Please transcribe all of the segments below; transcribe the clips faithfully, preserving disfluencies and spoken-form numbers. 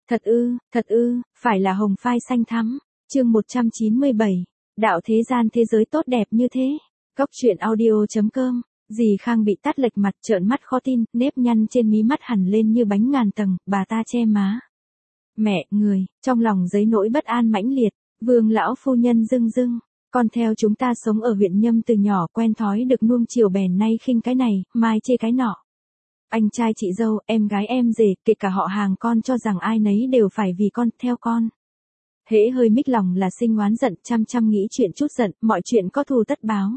Thật ư, thật ư, phải là hồng phai xanh thắm. Chương một trăm chín mươi bảy. Đạo thế gian thế giới tốt đẹp như thế. Cốc truyện audio chấm com. Dì Khang bị tát lệch mặt, trợn mắt khó tin, nếp nhăn trên mí mắt hẳn lên như bánh ngàn tầng, bà ta che má. Mẹ, người, trong lòng dấy nỗi bất an mãnh liệt. Vương lão phu nhân dưng dưng. Con theo chúng ta sống ở huyện Nhâm từ nhỏ, quen thói được nuông chiều, bèn nay khinh cái này, mai chê cái nọ. Anh trai chị dâu, em gái em rể, kể cả họ hàng con cho rằng ai nấy đều phải vì con, theo con. Hễ hơi mích lòng là sinh oán giận, chăm chăm nghĩ chuyện chút giận, mọi chuyện có thù tất báo.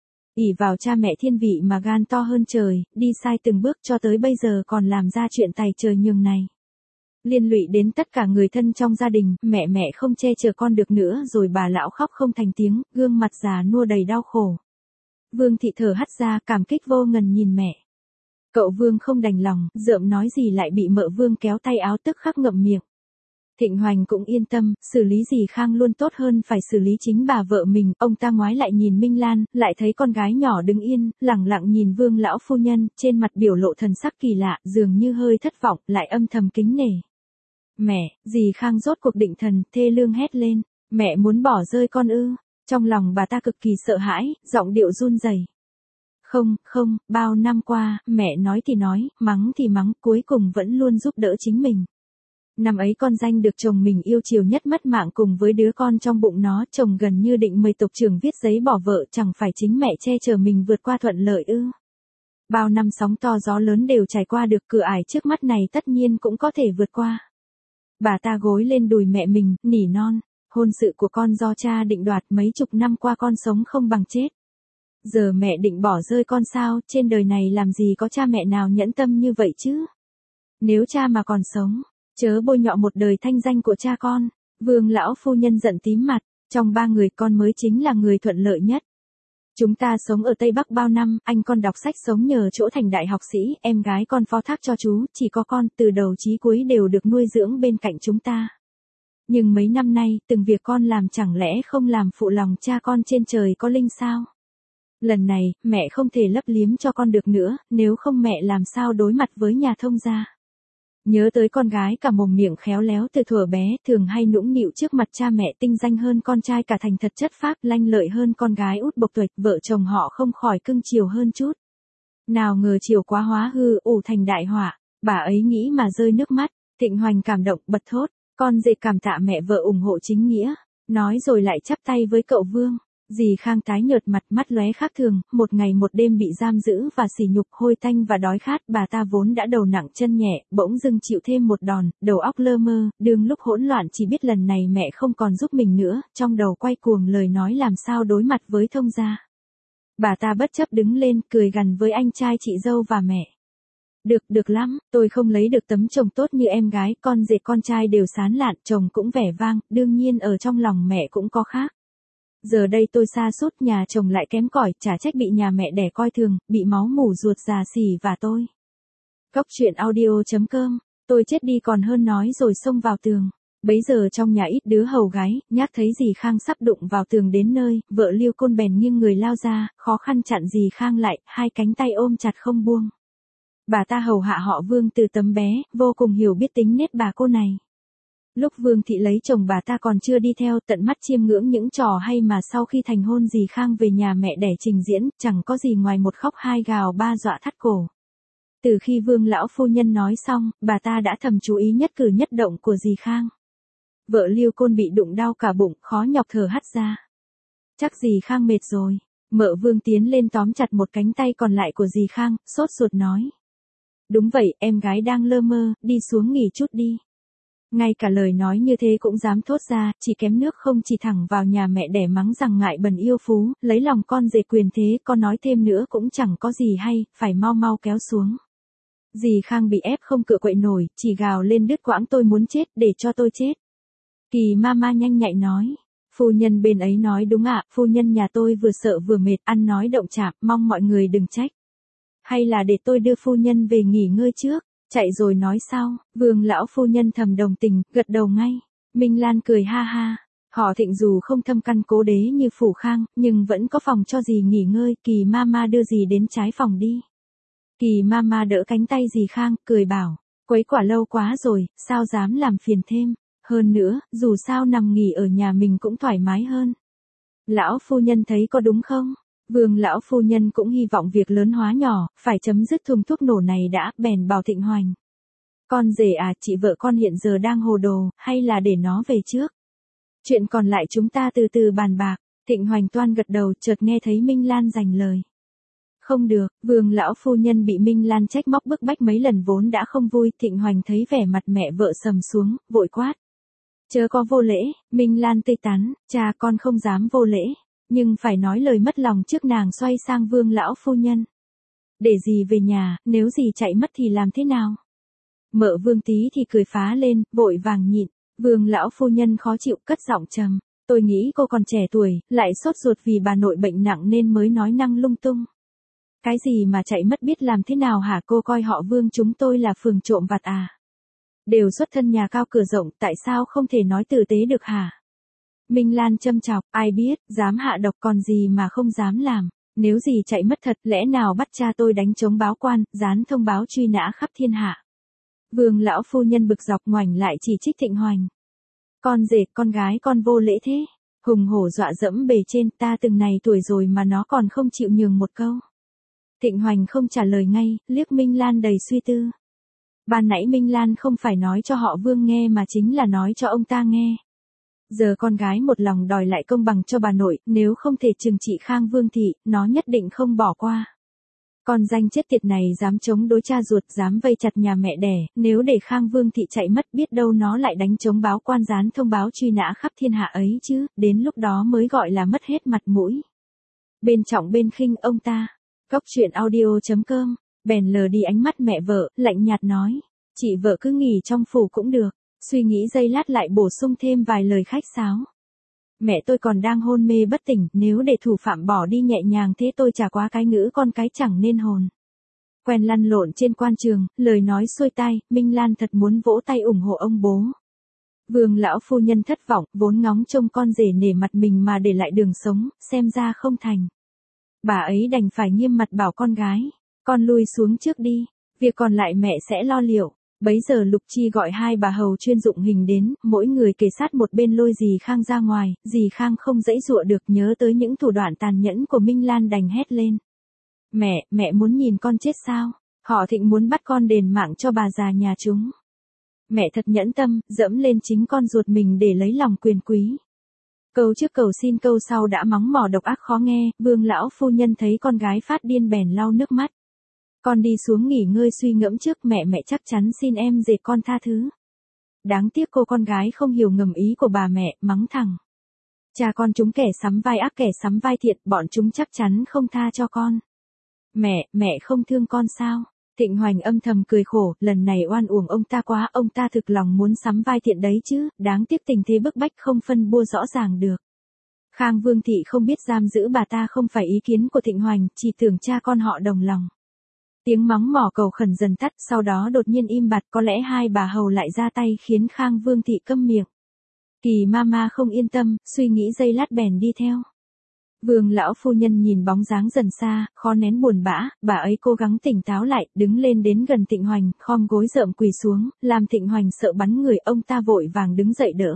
ỷ vào cha mẹ thiên vị mà gan to hơn trời, đi sai từng bước cho tới bây giờ còn làm ra chuyện tày trời nhường này. Liên lụy đến tất cả người thân trong gia đình, mẹ mẹ không che chở con được nữa rồi bà lão khóc không thành tiếng, gương mặt già nua đầy đau khổ. Vương thị thở hắt ra, cảm kích vô ngần nhìn mẹ. Cậu Vương không đành lòng, dợm nói gì lại bị mợ Vương kéo tay áo tức khắc ngậm miệng. Thịnh Hoành cũng yên tâm, xử lý dì Khang luôn tốt hơn phải xử lý chính bà vợ mình. Ông ta ngoái lại nhìn Minh Lan, lại thấy con gái nhỏ đứng yên, lẳng lặng nhìn Vương lão phu nhân, trên mặt biểu lộ thần sắc kỳ lạ, dường như hơi thất vọng, lại âm thầm kính nể. Mẹ, dì Khang rốt cuộc định thần, thê lương hét lên, mẹ muốn bỏ rơi con ư? Trong lòng bà ta cực kỳ sợ hãi, giọng điệu run rẩy. Không, không, bao năm qua, mẹ nói thì nói, mắng thì mắng, cuối cùng vẫn luôn giúp đỡ chính mình. Năm ấy con danh được chồng mình yêu chiều nhất mất mạng cùng với đứa con trong bụng nó, chồng gần như định mời tộc trưởng viết giấy bỏ vợ, chẳng phải chính mẹ che chở mình vượt qua thuận lợi ư? Bao năm sóng to gió lớn đều trải qua được, cửa ải trước mắt này tất nhiên cũng có thể vượt qua. Bà ta gối lên đùi mẹ mình, nỉ non, hôn sự của con do cha định đoạt, mấy chục năm qua con sống không bằng chết. Giờ mẹ định bỏ rơi con sao? Trên đời này làm gì có cha mẹ nào nhẫn tâm như vậy chứ? Nếu cha mà còn sống, chớ bôi nhọ một đời thanh danh của cha con. Vương lão phu nhân giận tím mặt, trong ba người con mới chính là người thuận lợi nhất. Chúng ta sống ở Tây Bắc bao năm, anh con đọc sách sống nhờ chỗ thành đại học sĩ, em gái con phó thác cho chú, chỉ có con từ đầu chí cuối đều được nuôi dưỡng bên cạnh chúng ta. Nhưng mấy năm nay, từng việc con làm chẳng lẽ không làm phụ lòng cha con trên trời có linh sao? Lần này, mẹ không thể lấp liếm cho con được nữa, nếu không mẹ làm sao đối mặt với nhà thông gia. Nhớ tới con gái cả mồm miệng khéo léo từ thuở bé, thường hay nũng nịu trước mặt cha mẹ, tinh danh hơn con trai cả thành thật chất phác, lanh lợi hơn con gái út bộc tuệch, vợ chồng họ không khỏi cưng chiều hơn chút. Nào ngờ chiều quá hóa hư, ủ thành đại họa, bà ấy nghĩ mà rơi nước mắt. Thịnh Hoành cảm động bật thốt, con dễ cảm tạ mẹ vợ ủng hộ chính nghĩa, nói rồi lại chắp tay với cậu Vương. Dì Khang tái nhợt mặt, mắt lóe khác thường, một ngày một đêm bị giam giữ và sỉ nhục, hôi tanh và đói khát, bà ta vốn đã đầu nặng chân nhẹ, bỗng dưng chịu thêm một đòn, đầu óc lơ mơ, đương lúc hỗn loạn chỉ biết lần này mẹ không còn giúp mình nữa, trong đầu quay cuồng lời nói làm sao đối mặt với thông gia. Bà ta bất chấp đứng lên, cười gằn với anh trai chị dâu và mẹ. Được, được lắm, tôi không lấy được tấm chồng tốt như em gái, con rể con trai đều sán lạn, chồng cũng vẻ vang, đương nhiên ở trong lòng mẹ cũng có khác. Giờ đây tôi sa sút, nhà chồng lại kém cỏi, chả trách bị nhà mẹ đẻ coi thường, bị máu mủ ruột già xỉ và tôi. Cốc truyện audio chấm com, tôi chết đi còn hơn nói rồi xông vào tường. Bấy giờ trong nhà ít đứa hầu gái, nhác thấy dì Khang sắp đụng vào tường đến nơi, vợ Liêu Côn bèn nghiêng người lao ra, khó khăn chặn dì Khang lại, hai cánh tay ôm chặt không buông. Bà ta hầu hạ họ Vương từ tấm bé, vô cùng hiểu biết tính nết bà cô này. Lúc Vương thị lấy chồng bà ta còn chưa đi theo, tận mắt chiêm ngưỡng những trò hay mà sau khi thành hôn dì Khang về nhà mẹ đẻ trình diễn, chẳng có gì ngoài một khóc hai gào ba dọa thắt cổ. Từ khi Vương lão phu nhân nói xong, bà ta đã thầm chú ý nhất cử nhất động của dì Khang. Vợ Liêu Côn bị đụng đau cả bụng, khó nhọc thở hắt ra. Chắc dì Khang mệt rồi. Mợ Vương tiến lên tóm chặt một cánh tay còn lại của dì Khang, sốt ruột nói. Đúng vậy, em gái đang lơ mơ, đi xuống nghỉ chút đi. Ngay cả lời nói như thế cũng dám thốt ra, chỉ kém nước không chỉ thẳng vào nhà mẹ đẻ mắng rằng ngại bần yêu phú, lấy lòng con rể quyền thế, con nói thêm nữa cũng chẳng có gì hay, phải mau mau kéo xuống. Dì Khang bị ép không cựa quậy nổi, chỉ gào lên đứt quãng tôi muốn chết, để cho tôi chết. Kỳ mama nhanh nhạy nói, phu nhân bên ấy nói đúng ạ, phu nhân nhà tôi vừa sợ vừa mệt, ăn nói động chạm, mong mọi người đừng trách. Hay là để tôi đưa phu nhân về nghỉ ngơi trước? Chạy rồi nói sau. Vương lão phu nhân thầm đồng tình, gật đầu ngay. Minh Lan cười ha ha. Họ Thịnh dù không thâm căn cố đế như Phủ Khang, nhưng vẫn có phòng cho dì nghỉ ngơi, Kỳ mama đưa dì đến trái phòng đi. Kỳ mama đỡ cánh tay dì Khang, cười bảo, Quấy quả lâu quá rồi, sao dám làm phiền thêm, hơn nữa, dù sao nằm nghỉ ở nhà mình cũng thoải mái hơn. Lão phu nhân thấy có đúng không? Vương lão phu nhân cũng hy vọng việc lớn hóa nhỏ, phải chấm dứt thùng thuốc nổ này đã, bèn bảo Thịnh Hoành. Con rể à, chị vợ con hiện giờ đang hồ đồ, hay là để nó về trước? Chuyện còn lại chúng ta từ từ bàn bạc. Thịnh Hoành toan gật đầu, chợt nghe thấy Minh Lan dành lời. Không được, Vương lão phu nhân bị Minh Lan trách móc bức bách mấy lần vốn đã không vui, Thịnh Hoành thấy vẻ mặt mẹ vợ sầm xuống, vội quát. Chớ có vô lễ, Minh Lan tươi tắn, cha con không dám vô lễ, nhưng phải nói lời mất lòng trước nàng xoay sang Vương lão phu nhân. Để gì về nhà, nếu gì chạy mất thì làm thế nào? Mợ Vương tí thì cười phá lên, vội vàng nhịn, Vương lão phu nhân khó chịu cất giọng trầm. Tôi nghĩ cô còn trẻ tuổi, lại sốt ruột vì bà nội bệnh nặng nên mới nói năng lung tung. Cái gì mà chạy mất biết làm thế nào hả, cô coi họ Vương chúng tôi là phường trộm vặt à? Đều xuất thân nhà cao cửa rộng, tại sao không thể nói tử tế được hả? Minh Lan châm chọc, ai biết, dám hạ độc còn gì mà không dám làm, nếu gì chạy mất thật, lẽ nào bắt cha tôi đánh chống báo quan, dán thông báo truy nã khắp thiên hạ. Vương lão phu nhân bực dọc ngoảnh lại chỉ trích Thịnh Hoành. Con rể, con gái con vô lễ thế, hùng hổ dọa dẫm bề trên, ta từng này tuổi rồi mà nó còn không chịu nhường một câu. Thịnh Hoành không trả lời ngay, liếc Minh Lan đầy suy tư. Ban nãy Minh Lan không phải nói cho họ Vương nghe mà chính là nói cho ông ta nghe. Giờ con gái một lòng đòi lại công bằng cho bà nội, nếu không thể trừng trị Khang Vương thị, nó nhất định không bỏ qua. Con danh chết tiệt này dám chống đối cha ruột, dám vây chặt nhà mẹ đẻ, nếu để Khang Vương thị chạy mất biết đâu nó lại đánh chống báo quan dán thông báo truy nã khắp thiên hạ ấy chứ, đến lúc đó mới gọi là mất hết mặt mũi. Bên trọng bên khinh ông ta, Cóc truyện audio chấm com, bèn lờ đi ánh mắt mẹ vợ, lạnh nhạt nói, chị vợ cứ nghỉ trong phủ cũng được, suy nghĩ giây lát lại bổ sung thêm vài lời khách sáo. Mẹ tôi còn đang hôn mê bất tỉnh, nếu để thủ phạm bỏ đi nhẹ nhàng thế tôi chả quá cái ngữ con cái chẳng nên hồn. Quen lăn lộn trên quan trường, lời nói xuôi tai, Minh Lan thật muốn vỗ tay ủng hộ ông bố. Vương lão phu nhân thất vọng, vốn ngóng trông con rể nể mặt mình mà để lại đường sống, xem ra không thành. Bà ấy đành phải nghiêm mặt bảo con gái, con lui xuống trước đi, việc còn lại mẹ sẽ lo liệu. Bấy giờ Lục Chi gọi hai bà hầu chuyên dụng hình đến, mỗi người kề sát một bên lôi dì Khang ra ngoài, dì Khang không dãy dụa được, nhớ tới những thủ đoạn tàn nhẫn của Minh Lan đành hét lên. Mẹ, mẹ muốn nhìn con chết sao? Họ Thịnh muốn bắt con đền mạng cho bà già nhà chúng. Mẹ thật nhẫn tâm, dẫm lên chính con ruột mình để lấy lòng quyền quý. Câu trước cầu xin câu sau đã mắng mỏ độc ác khó nghe, Vương lão phu nhân thấy con gái phát điên bèn lau nước mắt. Con đi xuống nghỉ ngơi suy ngẫm trước, mẹ mẹ chắc chắn xin em dệt con tha thứ. Đáng tiếc cô con gái không hiểu ngầm ý của bà mẹ, mắng thẳng. Cha con chúng kẻ sắm vai ác kẻ sắm vai thiện, bọn chúng chắc chắn không tha cho con. Mẹ, mẹ không thương con sao? Thịnh Hoành âm thầm cười khổ, lần này oan uổng ông ta quá, ông ta thực lòng muốn sắm vai thiện đấy chứ, đáng tiếc tình thế bức bách không phân bua rõ ràng được. Khang Vương thị không biết giam giữ bà ta không phải ý kiến của Thịnh Hoành, chỉ tưởng cha con họ đồng lòng. Tiếng mắng mỏ cầu khẩn dần tắt, sau đó đột nhiên im bặt, có lẽ hai bà hầu lại ra tay khiến Khang Vương thị câm miệng. Kỳ mama không yên tâm, suy nghĩ giây lát bèn đi theo. Vương lão phu nhân nhìn bóng dáng dần xa, khó nén buồn bã, bà ấy cố gắng tỉnh táo lại, đứng lên đến gần Thịnh Hoành, khom gối rợm quỳ xuống, làm Thịnh Hoành sợ bắn người, ông ta vội vàng đứng dậy đỡ.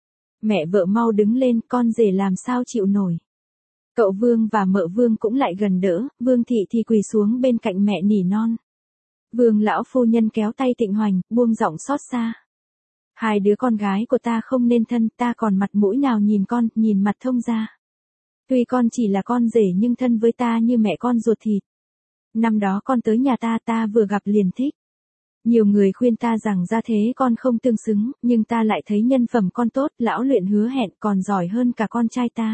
Mẹ vợ mau đứng lên, con rể làm sao chịu nổi. Cậu Vương và mợ Vương cũng lại gần đỡ, Vương thị thì quỳ xuống bên cạnh mẹ nỉ non. Vương lão phu nhân kéo tay Thịnh Hoành, buông giọng xót xa. Hai đứa con gái của ta không nên thân, ta còn mặt mũi nào nhìn con, nhìn mặt thông gia. Tuy con chỉ là con rể nhưng thân với ta như mẹ con ruột thịt. Năm đó con tới nhà ta, ta vừa gặp liền thích. Nhiều người khuyên ta rằng ra thế con không tương xứng, nhưng ta lại thấy nhân phẩm con tốt, lão luyện hứa hẹn còn giỏi hơn cả con trai ta.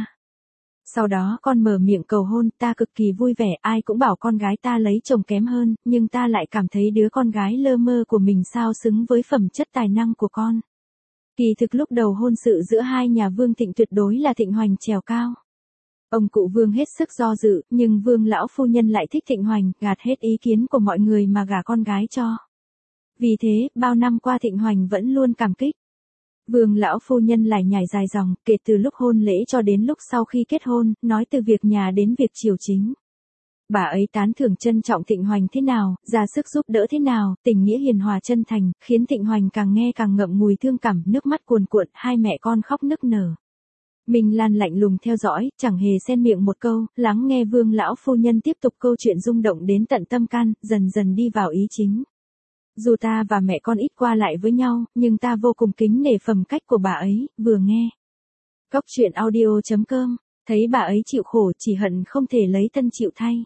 Sau đó con mở miệng cầu hôn, ta cực kỳ vui vẻ, ai cũng bảo con gái ta lấy chồng kém hơn, nhưng ta lại cảm thấy đứa con gái lơ mơ của mình sao xứng với phẩm chất tài năng của con. Kỳ thực lúc đầu hôn sự giữa hai nhà Vương Thịnh tuyệt đối là Thịnh Hoành trèo cao. Ông cụ Vương hết sức do dự, nhưng Vương lão phu nhân lại thích Thịnh Hoành, gạt hết ý kiến của mọi người mà gả con gái cho. Vì thế, bao năm qua Thịnh Hoành vẫn luôn cảm kích. Vương lão phu nhân lại nhảy dài dòng, kể từ lúc hôn lễ cho đến lúc sau khi kết hôn, nói từ việc nhà đến việc triều chính. Bà ấy tán thưởng trân trọng Thịnh Hoành thế nào, ra sức giúp đỡ thế nào, tình nghĩa hiền hòa chân thành, khiến Thịnh Hoành càng nghe càng ngậm ngùi thương cảm, nước mắt cuồn cuộn, hai mẹ con khóc nức nở. Minh Lan lạnh lùng theo dõi, chẳng hề xen miệng một câu, lắng nghe Vương lão phu nhân tiếp tục câu chuyện rung động đến tận tâm can, dần dần đi vào ý chính. Dù ta và mẹ con ít qua lại với nhau, nhưng ta vô cùng kính nể phẩm cách của bà ấy, vừa nghe. Cóc truyện audio chấm com, thấy bà ấy chịu khổ chỉ hận không thể lấy thân chịu thay.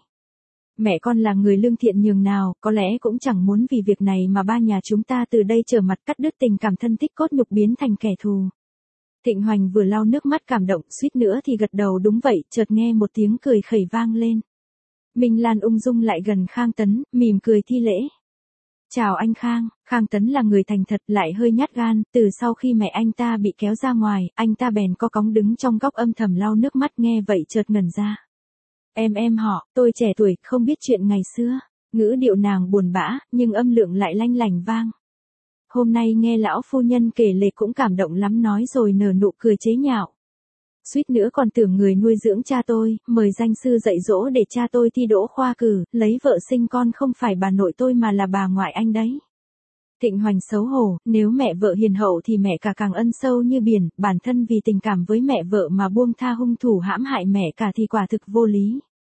Mẹ con là người lương thiện nhường nào, có lẽ cũng chẳng muốn vì việc này mà ba nhà chúng ta từ đây trở mặt cắt đứt tình cảm thân thích cốt nhục biến thành kẻ thù. Thịnh Hoành vừa lau nước mắt cảm động, suýt nữa thì gật đầu đúng vậy, chợt nghe một tiếng cười khẩy vang lên. Minh Lan ung dung lại gần Khang Tấn, mỉm cười thi lễ. Chào anh Khang, Khang Tấn là người thành thật lại hơi nhát gan, từ sau khi mẹ anh ta bị kéo ra ngoài, anh ta bèn co cóng đứng trong góc âm thầm lau nước mắt nghe vậy chợt ngẩn ra. Em em họ, tôi trẻ tuổi, không biết chuyện ngày xưa, ngữ điệu nàng buồn bã, nhưng âm lượng lại lanh lành vang. Hôm nay nghe lão phu nhân kể lể cũng cảm động lắm nói rồi nở nụ cười chế nhạo. Suýt nữa còn tưởng người nuôi dưỡng cha tôi, mời danh sư dạy dỗ để cha tôi thi đỗ khoa cử, lấy vợ sinh con không phải bà nội tôi mà là bà ngoại anh đấy. Thịnh Hoành xấu hổ, nếu mẹ vợ hiền hậu thì mẹ cả càng ân sâu như biển, bản thân vì tình cảm với mẹ vợ mà buông tha hung thủ hãm hại mẹ cả thì quả thực vô lý.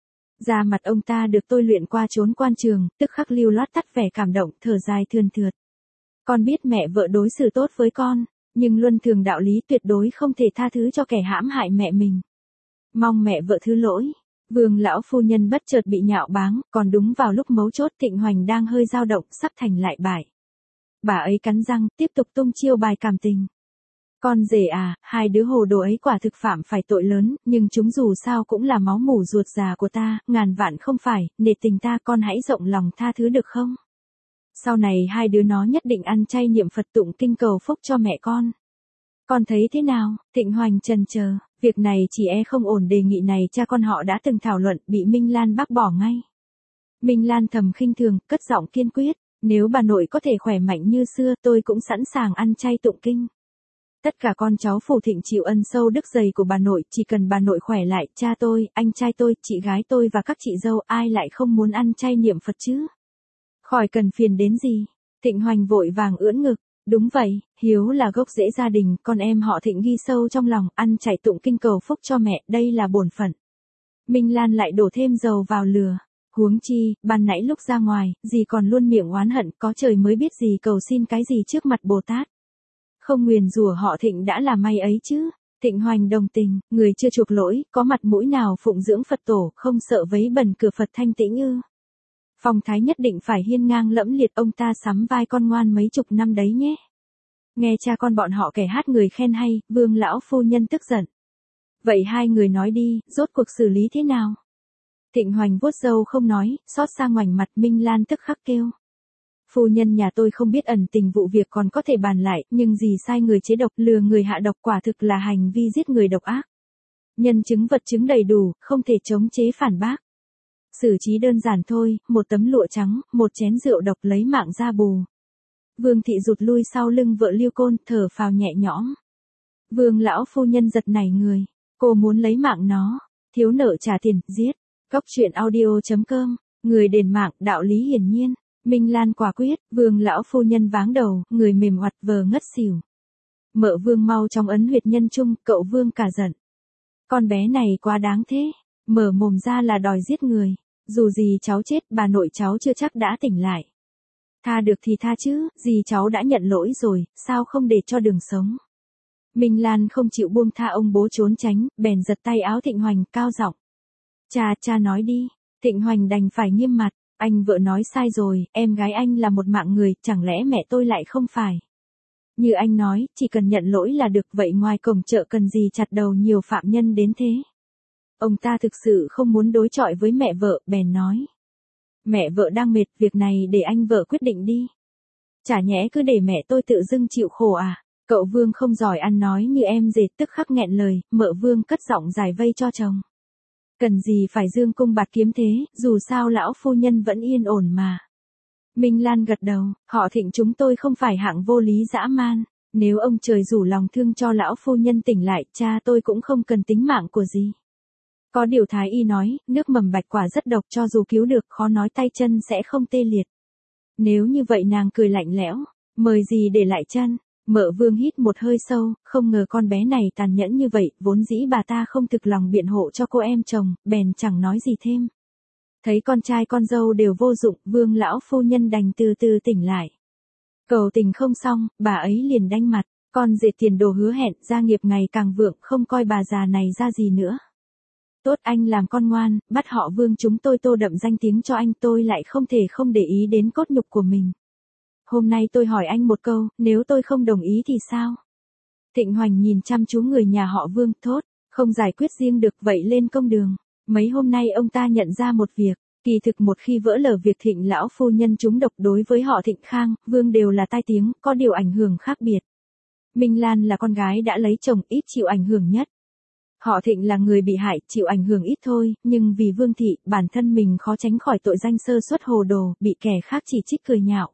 Da mặt ông ta được tôi luyện qua trốn quan trường, tức khắc lưu loát tắt vẻ cảm động, thở dài thườn thượt. Con biết mẹ vợ đối xử tốt với con, nhưng luân thường đạo lý tuyệt đối không thể tha thứ cho kẻ hãm hại mẹ mình. Mong mẹ vợ thứ lỗi. Vương lão phu nhân bất chợt bị nhạo báng, còn đúng vào lúc mấu chốt Thịnh Hoành đang hơi dao động, sắp thành lại bại. Bà ấy cắn răng, tiếp tục tung chiêu bài cảm tình. Con rể à, hai đứa hồ đồ ấy quả thực phạm phải tội lớn, nhưng chúng dù sao cũng là máu mủ ruột già của ta, ngàn vạn không phải, nể tình ta con hãy rộng lòng tha thứ được không? Sau này hai đứa nó nhất định ăn chay niệm Phật tụng kinh cầu phúc cho mẹ con. Con thấy thế nào? Thịnh Hoành chần chờ, việc này chỉ e không ổn, đề nghị này cha con họ đã từng thảo luận, bị Minh Lan bác bỏ ngay. Minh Lan thầm khinh thường, cất giọng kiên quyết, nếu bà nội có thể khỏe mạnh như xưa tôi cũng sẵn sàng ăn chay tụng kinh. Tất cả con cháu Phủ Thịnh chịu ân sâu đức dày của bà nội, chỉ cần bà nội khỏe lại, cha tôi, anh trai tôi, chị gái tôi và các chị dâu ai lại không muốn ăn chay niệm Phật chứ? Khỏi cần phiền đến gì. Thịnh Hoành vội vàng ưỡn ngực, đúng vậy, hiếu là gốc rễ gia đình, con em họ Thịnh ghi sâu trong lòng, ăn chay tụng kinh cầu phúc cho mẹ, đây là bổn phận. Minh Lan lại đổ thêm dầu vào lửa. Huống chi, ban nãy lúc ra ngoài, dì còn luôn miệng oán hận, có trời mới biết dì cầu xin cái gì trước mặt Bồ Tát. Không nguyền rủa họ Thịnh đã là may ấy chứ. Thịnh Hoành đồng tình, người chưa chuộc lỗi, có mặt mũi nào phụng dưỡng Phật tổ, không sợ vấy bẩn cửa Phật thanh tĩnh ư? Phong thái nhất định phải hiên ngang lẫm liệt, ông ta sắm vai con ngoan mấy chục năm đấy nhé. Nghe cha con bọn họ kẻ hát người khen hay, Vương lão phu nhân tức giận. Vậy hai người nói đi, rốt cuộc xử lý thế nào? Thịnh Hoành vuốt râu không nói, xót xa ngoảnh mặt. Minh Lan tức khắc kêu. Phu nhân nhà tôi không biết ẩn tình vụ việc còn có thể bàn lại, nhưng dì sai người chế độc, lừa người hạ độc quả thực là hành vi giết người độc ác. Nhân chứng vật chứng đầy đủ, không thể chống chế phản bác. Xử trí đơn giản thôi, một tấm lụa trắng, một chén rượu độc lấy mạng ra bù. Vương thị rụt lui sau lưng vợ Lưu Côn, thở phào nhẹ nhõm. Vương lão phu nhân giật nảy người, cô muốn lấy mạng nó, thiếu nợ trả tiền, giết. Cóc truyện audio chấm com, người đền mạng, đạo lý hiển nhiên. Minh Lan quả quyết, Vương lão phu nhân váng đầu, người mềm oặt vờ ngất xỉu. Mợ Vương mau trong ấn huyệt nhân trung, cậu Vương cả giận. Con bé này quá đáng thế, mở mồm ra là đòi giết người. Dù gì cháu chết, bà nội cháu chưa chắc đã tỉnh lại. Tha được thì tha chứ, gì cháu đã nhận lỗi rồi, sao không để cho đường sống. Minh Lan không chịu buông tha ông bố trốn tránh, bèn giật tay áo Thịnh Hoành, cao giọng. Cha, cha nói đi. Thịnh Hoành đành phải nghiêm mặt, anh vợ nói sai rồi, em gái anh là một mạng người, chẳng lẽ mẹ tôi lại không phải. Như anh nói, chỉ cần nhận lỗi là được, vậy ngoài cổng chợ cần gì chặt đầu nhiều phạm nhân đến thế. Ông ta thực sự không muốn đối chọi với mẹ vợ, bèn nói. Mẹ vợ đang mệt, việc này để anh vợ quyết định đi. Chả nhẽ cứ để mẹ tôi tự dưng chịu khổ à. Cậu Vương không giỏi ăn nói như em dệt, tức khắc nghẹn lời, mợ Vương cất giọng giải vây cho chồng. Cần gì phải dương cung bạt kiếm thế, dù sao lão phu nhân vẫn yên ổn mà. Minh Lan gật đầu, họ Thịnh chúng tôi không phải hạng vô lý dã man. Nếu ông trời rủ lòng thương cho lão phu nhân tỉnh lại, cha tôi cũng không cần tính mạng của gì. Có điều thái y nói, nước mầm bạch quả rất độc, cho dù cứu được khó nói tay chân sẽ không tê liệt. Nếu như vậy nàng cười lạnh lẽo, mời gì để lại chân. Mợ Vương hít một hơi sâu, không ngờ con bé này tàn nhẫn như vậy, vốn dĩ bà ta không thực lòng biện hộ cho cô em chồng, bèn chẳng nói gì thêm. Thấy con trai con dâu đều vô dụng, Vương lão phu nhân đành từ từ tỉnh lại. Cầu tình không xong, bà ấy liền đanh mặt, con rể tiền đồ hứa hẹn, gia nghiệp ngày càng vượng, không coi bà già này ra gì nữa. Tốt, anh làm con ngoan, bắt họ Vương chúng tôi tô đậm danh tiếng cho anh, tôi lại không thể không để ý đến cốt nhục của mình. Hôm nay tôi hỏi anh một câu, nếu tôi không đồng ý thì sao? Thịnh Hoành nhìn chăm chú người nhà họ Vương, thốt, không giải quyết riêng được vậy lên công đường. Mấy hôm nay ông ta nhận ra một việc, kỳ thực một khi vỡ lở việc Thịnh lão phu nhân trúng độc đối với họ Thịnh Khang, Vương đều là tai tiếng, có điều ảnh hưởng khác biệt. Minh Lan là con gái đã lấy chồng, ít chịu ảnh hưởng nhất. Họ Thịnh là người bị hại, chịu ảnh hưởng ít thôi, nhưng vì Vương thị, bản thân mình khó tránh khỏi tội danh sơ suất hồ đồ, bị kẻ khác chỉ trích cười nhạo.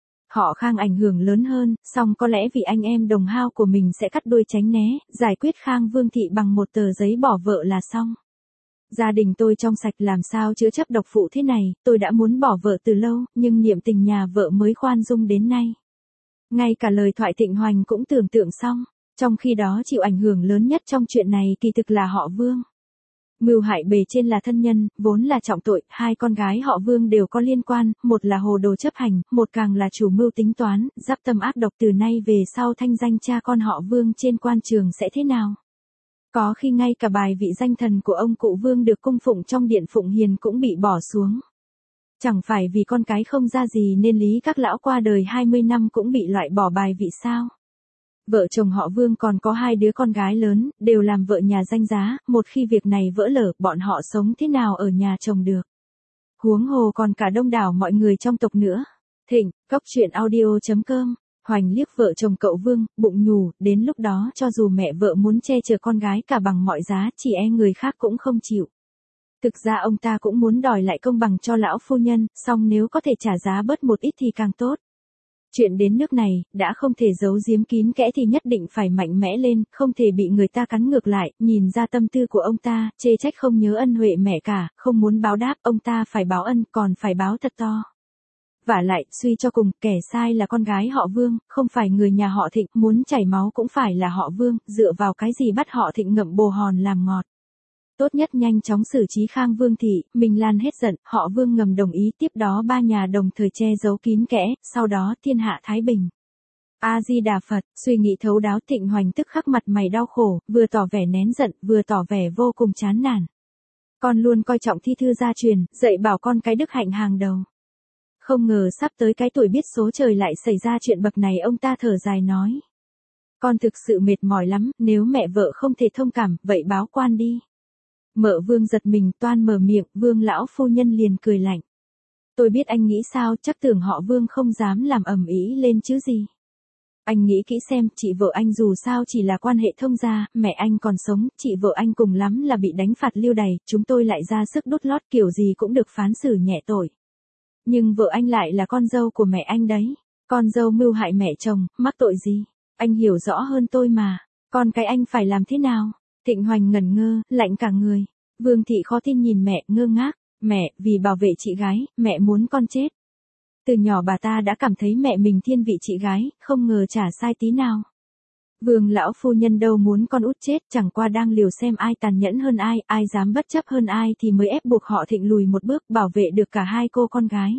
Họ Khang ảnh hưởng lớn hơn, song có lẽ vì anh em đồng hao của mình sẽ cắt đuôi tránh né, giải quyết Khang Vương thị bằng một tờ giấy bỏ vợ là xong. Gia đình tôi trong sạch, làm sao chữa chấp độc phụ thế này, tôi đã muốn bỏ vợ từ lâu, nhưng niệm tình nhà vợ mới khoan dung đến nay. Ngay cả lời thoại Thịnh Hoành cũng tưởng tượng xong, trong khi đó chịu ảnh hưởng lớn nhất trong chuyện này kỳ thực là họ Vương. Mưu hại bề trên là thân nhân, vốn là trọng tội, hai con gái họ Vương đều có liên quan, một là hồ đồ chấp hành, một càng là chủ mưu tính toán, giáp tâm ác độc, từ nay về sau thanh danh cha con họ Vương trên quan trường sẽ thế nào? Có khi ngay cả bài vị danh thần của ông cụ Vương được cung phụng trong điện Phụng Hiền cũng bị bỏ xuống. Chẳng phải vì con cái không ra gì nên Lý các lão qua đời hai mươi năm cũng bị loại bỏ bài vị sao? Vợ chồng họ Vương còn có hai đứa con gái lớn, đều làm vợ nhà danh giá, một khi việc này vỡ lở, bọn họ sống thế nào ở nhà chồng được. Huống hồ còn cả đông đảo mọi người trong tộc nữa. Thịnh, Cóc Truyện Audio chấm com, Hoành liếc vợ chồng cậu Vương, bụng nhủ, đến lúc đó cho dù mẹ vợ muốn che chở con gái cả bằng mọi giá, chỉ e người khác cũng không chịu. Thực ra ông ta cũng muốn đòi lại công bằng cho lão phu nhân, song nếu có thể trả giá bớt một ít thì càng tốt. Chuyện đến nước này, đã không thể giấu giếm kín kẽ thì nhất định phải mạnh mẽ lên, không thể bị người ta cắn ngược lại, nhìn ra tâm tư của ông ta, chê trách không nhớ ân huệ mẹ cả, không muốn báo đáp, ông ta phải báo ân, còn phải báo thật to. Vả lại, suy cho cùng, kẻ sai là con gái họ Vương, không phải người nhà họ Thịnh, muốn chảy máu cũng phải là họ Vương, dựa vào cái gì bắt họ Thịnh ngậm bồ hòn làm ngọt. Tốt nhất nhanh chóng xử trí Khang Vương thị, Minh Lan hết giận, họ Vương ngầm đồng ý, tiếp đó ba nhà đồng thời che giấu kín kẽ, sau đó thiên hạ thái bình. A Di Đà Phật, suy nghĩ thấu đáo, Thịnh Hoành tức khắc mặt mày đau khổ, vừa tỏ vẻ nén giận, vừa tỏ vẻ vô cùng chán nản. Con luôn coi trọng thi thư gia truyền, dạy bảo con cái đức hạnh hàng đầu. Không ngờ sắp tới cái tuổi biết số trời lại xảy ra chuyện bậc này, ông ta thở dài nói. Con thực sự mệt mỏi lắm, nếu mẹ vợ không thể thông cảm, vậy báo quan đi. Mợ Vương giật mình toan mở miệng, Vương lão phu nhân liền cười lạnh. Tôi biết anh nghĩ sao, chắc tưởng họ Vương không dám làm ầm ĩ lên chứ gì. Anh nghĩ kỹ xem, chị vợ anh dù sao chỉ là quan hệ thông gia, mẹ anh còn sống, chị vợ anh cùng lắm là bị đánh phạt lưu đày, chúng tôi lại ra sức đút lót kiểu gì cũng được phán xử nhẹ tội. Nhưng vợ anh lại là con dâu của mẹ anh đấy, con dâu mưu hại mẹ chồng, mắc tội gì? Anh hiểu rõ hơn tôi mà, con cái anh phải làm thế nào? Thịnh Hoành ngẩn ngơ, lạnh cả người. Vương thị khó tin nhìn mẹ, ngơ ngác. Mẹ, vì bảo vệ chị gái, mẹ muốn con chết. Từ nhỏ bà ta đã cảm thấy mẹ mình thiên vị chị gái, không ngờ chả sai tí nào. Vương lão phu nhân đâu muốn con út chết, chẳng qua đang liều xem ai tàn nhẫn hơn ai, ai dám bất chấp hơn ai thì mới ép buộc họ Thịnh lùi một bước, bảo vệ được cả hai cô con gái.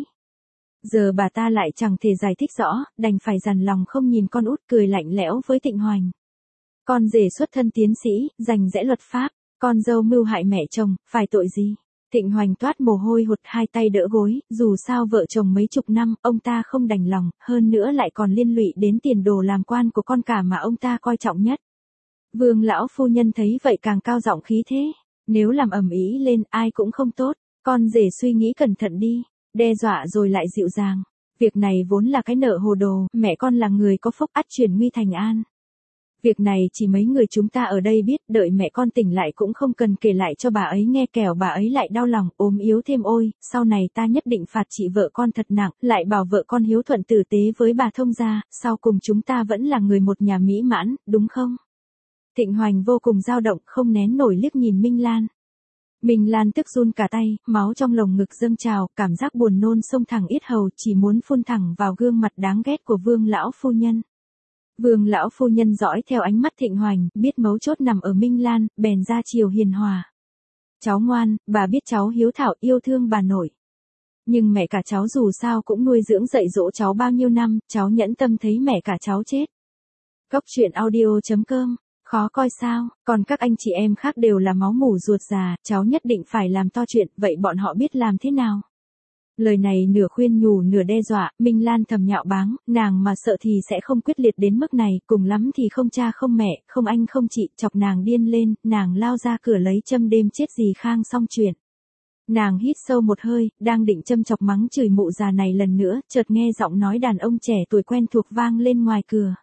Giờ bà ta lại chẳng thể giải thích rõ, đành phải dằn lòng không nhìn con út, cười lạnh lẽo với Thịnh Hoành. Con rể xuất thân tiến sĩ, rành rẽ luật pháp, con dâu mưu hại mẹ chồng, phải tội gì? Thịnh Hoành toát mồ hôi hột, hai tay đỡ gối, dù sao vợ chồng mấy chục năm, ông ta không đành lòng, hơn nữa lại còn liên lụy đến tiền đồ làm quan của con cả mà ông ta coi trọng nhất. Vương lão phu nhân thấy vậy càng cao giọng khí thế, nếu làm ầm ĩ lên ai cũng không tốt, con rể suy nghĩ cẩn thận đi, đe dọa rồi lại dịu dàng. Việc này vốn là cái nợ hồ đồ, mẹ con là người có phúc ắt chuyển nguy thành an. Việc này chỉ mấy người chúng ta ở đây biết, đợi mẹ con tỉnh lại cũng không cần kể lại cho bà ấy nghe, kẻo bà ấy lại đau lòng, ốm yếu thêm. Ôi, sau này ta nhất định phạt chị vợ con thật nặng, lại bảo vợ con hiếu thuận tử tế với bà thông gia, sau cùng chúng ta vẫn là người một nhà mỹ mãn, đúng không? Thịnh Hoành vô cùng dao động, không nén nổi liếc nhìn Minh Lan. Minh Lan tức run cả tay, máu trong lồng ngực dâng trào, cảm giác buồn nôn xông thẳng yết hầu, chỉ muốn phun thẳng vào gương mặt đáng ghét của Vương lão phu nhân. Vương lão phu nhân dõi theo ánh mắt Thịnh Hoành, biết mấu chốt nằm ở Minh Lan, bèn ra chiều hiền hòa. Cháu ngoan, bà biết cháu hiếu thảo yêu thương bà nội. Nhưng mẹ cả cháu dù sao cũng nuôi dưỡng dạy dỗ cháu bao nhiêu năm, cháu nhẫn tâm thấy mẹ cả cháu chết. Cốc truyện audio chấm com, khó coi sao, còn các anh chị em khác đều là máu mủ ruột già, cháu nhất định phải làm to chuyện, vậy bọn họ biết làm thế nào? Lời này nửa khuyên nhủ nửa đe dọa, Minh Lan thầm nhạo báng, nàng mà sợ thì sẽ không quyết liệt đến mức này, cùng lắm thì không cha không mẹ, không anh không chị, chọc nàng điên lên, nàng lao ra cửa lấy châm đêm chết dì Khang xong chuyện. Nàng hít sâu một hơi, đang định châm chọc mắng chửi mụ già này lần nữa, chợt nghe giọng nói đàn ông trẻ tuổi quen thuộc vang lên ngoài cửa.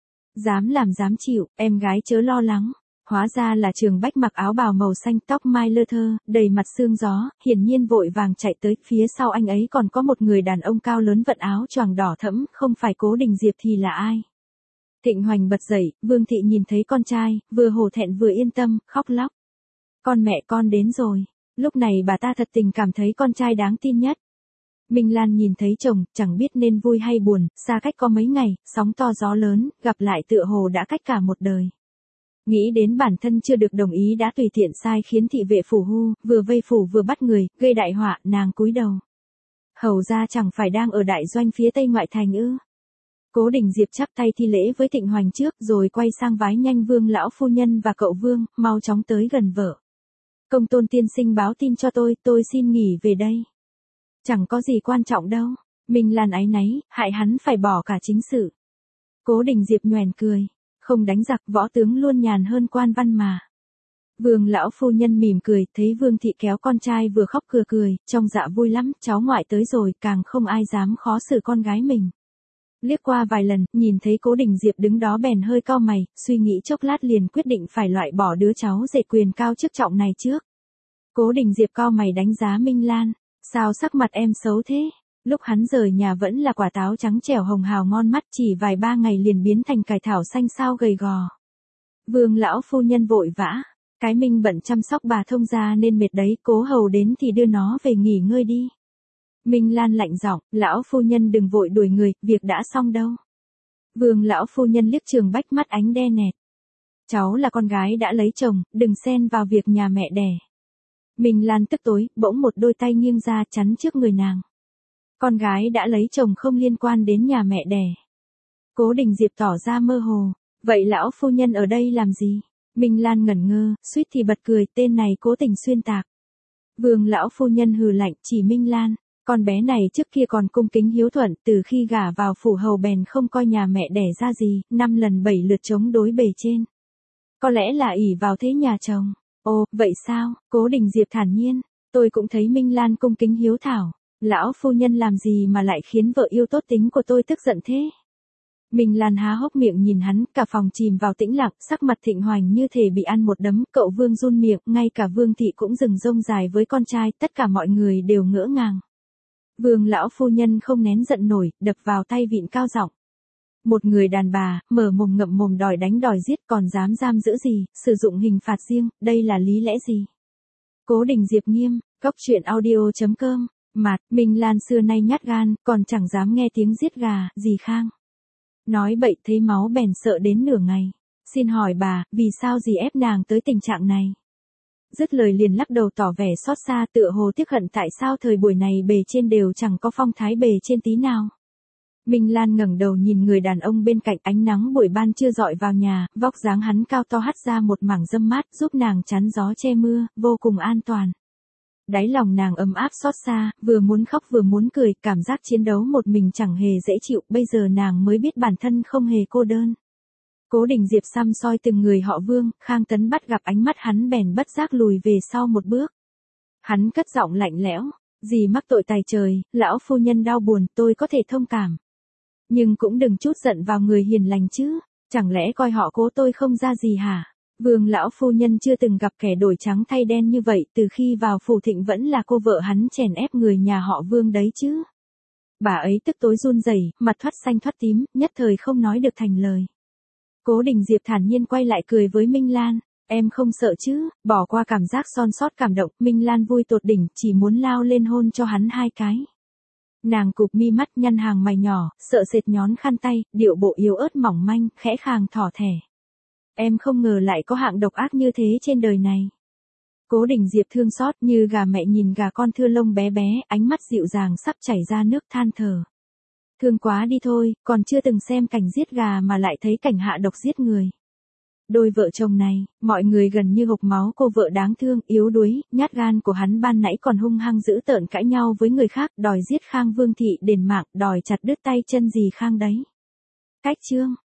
Dám làm dám chịu, em gái chớ lo lắng. Hóa ra là Trường Bách mặc áo bào màu xanh, tóc mai lơ thơ, đầy mặt sương gió, hiển nhiên vội vàng chạy tới, phía sau anh ấy còn có một người đàn ông cao lớn vận áo choàng đỏ thẫm, không phải Cố Đình Diệp thì là ai? Thịnh Hoành bật dậy, Vương Thị nhìn thấy con trai, vừa hổ thẹn vừa yên tâm, khóc lóc. Con mẹ con đến rồi. Lúc này bà ta thật tình cảm thấy con trai đáng tin nhất. Minh Lan nhìn thấy chồng, chẳng biết nên vui hay buồn, xa cách có mấy ngày, sóng to gió lớn, gặp lại tựa hồ đã cách cả một đời. Nghĩ đến bản thân chưa được đồng ý đã tùy tiện sai khiến thị vệ phủ hu, vừa vây phủ vừa bắt người, gây đại họa, nàng cúi đầu. Hầu ra chẳng phải đang ở đại doanh phía tây ngoại thành ư? Cố Đình Diệp chắp tay thi lễ với Thịnh Hoành trước, rồi quay sang vái nhanh Vương lão phu nhân và cậu Vương, mau chóng tới gần vợ. Công tôn tiên sinh báo tin cho tôi, tôi xin nghỉ về đây. Chẳng có gì quan trọng đâu. Minh Lan áy náy, hại hắn phải bỏ cả chính sự. Cố Đình Diệp nhoẻn cười. Không đánh giặc võ tướng luôn nhàn hơn quan văn mà. Vương lão phu nhân mỉm cười, thấy Vương Thị kéo con trai vừa khóc vừa cười, trong dạ vui lắm, cháu ngoại tới rồi, càng không ai dám khó xử con gái mình. Liếc qua vài lần, nhìn thấy Cố Đình Diệp đứng đó bèn hơi cau mày, suy nghĩ chốc lát liền quyết định phải loại bỏ đứa cháu rể quyền cao chức trọng này trước. Cố Đình Diệp cau mày đánh giá Minh Lan, sao sắc mặt em xấu thế? Lúc hắn rời nhà vẫn là quả táo trắng trẻo hồng hào ngon mắt, chỉ vài ba ngày liền biến thành cải thảo xanh sao gầy gò. Vương lão phu nhân vội vã, cái Minh bận chăm sóc bà thông gia nên mệt đấy, Cố hầu đến thì đưa nó về nghỉ ngơi đi. Minh Lan lạnh giọng, lão phu nhân đừng vội đuổi người, việc đã xong đâu. Vương lão phu nhân liếc Trường Bách mắt ánh đe nẹt. Cháu là con gái đã lấy chồng, đừng xen vào việc nhà mẹ đẻ. Minh Lan tức tối, bỗng một đôi tay nghiêng ra chắn trước người nàng. Con gái đã lấy chồng không liên quan đến nhà mẹ đẻ. Cố Đình Diệp tỏ ra mơ hồ, vậy lão phu nhân ở đây làm gì? Minh Lan ngẩn ngơ, suýt thì bật cười, tên này cố tình xuyên tạc. Vương lão phu nhân hừ lạnh, chỉ Minh Lan, con bé này trước kia còn cung kính hiếu thuận, từ khi gả vào phủ hầu bèn không coi nhà mẹ đẻ ra gì, năm lần bảy lượt chống đối bề trên. Có lẽ là ỷ vào thế nhà chồng. Ồ, vậy sao? Cố Đình Diệp thản nhiên, tôi cũng thấy Minh Lan cung kính hiếu thảo. Lão phu nhân làm gì mà lại khiến vợ yêu tốt tính của tôi tức giận thế? Minh Lan há hốc miệng nhìn hắn, cả phòng chìm vào tĩnh lặng, sắc mặt Thịnh Hoành như thể bị ăn một đấm, cậu Vương run miệng, ngay cả Vương Thị cũng dừng rông dài với con trai, tất cả mọi người đều ngỡ ngàng. Vương lão phu nhân không nén giận nổi, đập vào tay vịn cao giọng. Một người đàn bà, mở mồm ngậm mồm đòi đánh đòi giết còn dám giam giữ gì, sử dụng hình phạt riêng, đây là lý lẽ gì? Cố Đình Diệp nghiêm, cốc truyện audio chấm com. Mạt, Minh Lan xưa nay nhát gan, còn chẳng dám nghe tiếng giết gà, dì Khang. Nói bậy thấy máu bèn sợ đến nửa ngày. Xin hỏi bà, vì sao dì ép nàng tới tình trạng này? Dứt lời liền lắc đầu tỏ vẻ xót xa, tựa hồ tiếc hận tại sao thời buổi này bề trên đều chẳng có phong thái bề trên tí nào. Minh Lan ngẩng đầu nhìn người đàn ông bên cạnh, ánh nắng buổi ban chưa dọi vào nhà, vóc dáng hắn cao to hắt ra một mảng râm mát giúp nàng chắn gió che mưa, vô cùng an toàn. Đáy lòng nàng ấm áp xót xa, vừa muốn khóc vừa muốn cười, cảm giác chiến đấu một mình chẳng hề dễ chịu, bây giờ nàng mới biết bản thân không hề cô đơn. Cố Đình Diệp xăm soi từng người họ Vương, Khang Tấn bắt gặp ánh mắt hắn bèn bất giác lùi về sau một bước. Hắn cất giọng lạnh lẽo, dì mắc tội tày trời, lão phu nhân đau buồn, tôi có thể thông cảm. Nhưng cũng đừng chút giận vào người hiền lành chứ, chẳng lẽ coi họ Cố tôi không ra gì hả? Vương lão phu nhân chưa từng gặp kẻ đổi trắng thay đen như vậy, từ khi vào phủ Thịnh vẫn là cô vợ hắn chèn ép người nhà họ Vương đấy chứ. Bà ấy tức tối run rẩy, mặt thoát xanh thoát tím, nhất thời không nói được thành lời. Cố Đình Diệp thản nhiên quay lại cười với Minh Lan, Em không sợ chứ, bỏ qua cảm giác son sót cảm động, Minh Lan vui tột đỉnh, chỉ muốn lao lên hôn cho hắn hai cái. Nàng cụp mi mắt nhăn hàng mày nhỏ, sợ sệt nhón khăn tay, điệu bộ yếu ớt mỏng manh, khẽ khàng thỏ thẻ. Em không ngờ lại có hạng độc ác như thế trên đời này. Cố Đình Diệp thương xót như gà mẹ nhìn gà con thưa lông bé bé, ánh mắt dịu dàng sắp chảy ra nước than thở. Thương quá đi thôi, còn chưa từng xem cảnh giết gà mà lại thấy cảnh hạ độc giết người. Đôi vợ chồng này, mọi người gần như hộc máu, cô vợ đáng thương, yếu đuối, nhát gan của hắn ban nãy còn hung hăng dữ tợn cãi nhau với người khác, đòi giết Khang Vương Thị đền mạng, đòi chặt đứt tay chân dì Khang đấy. Cách chương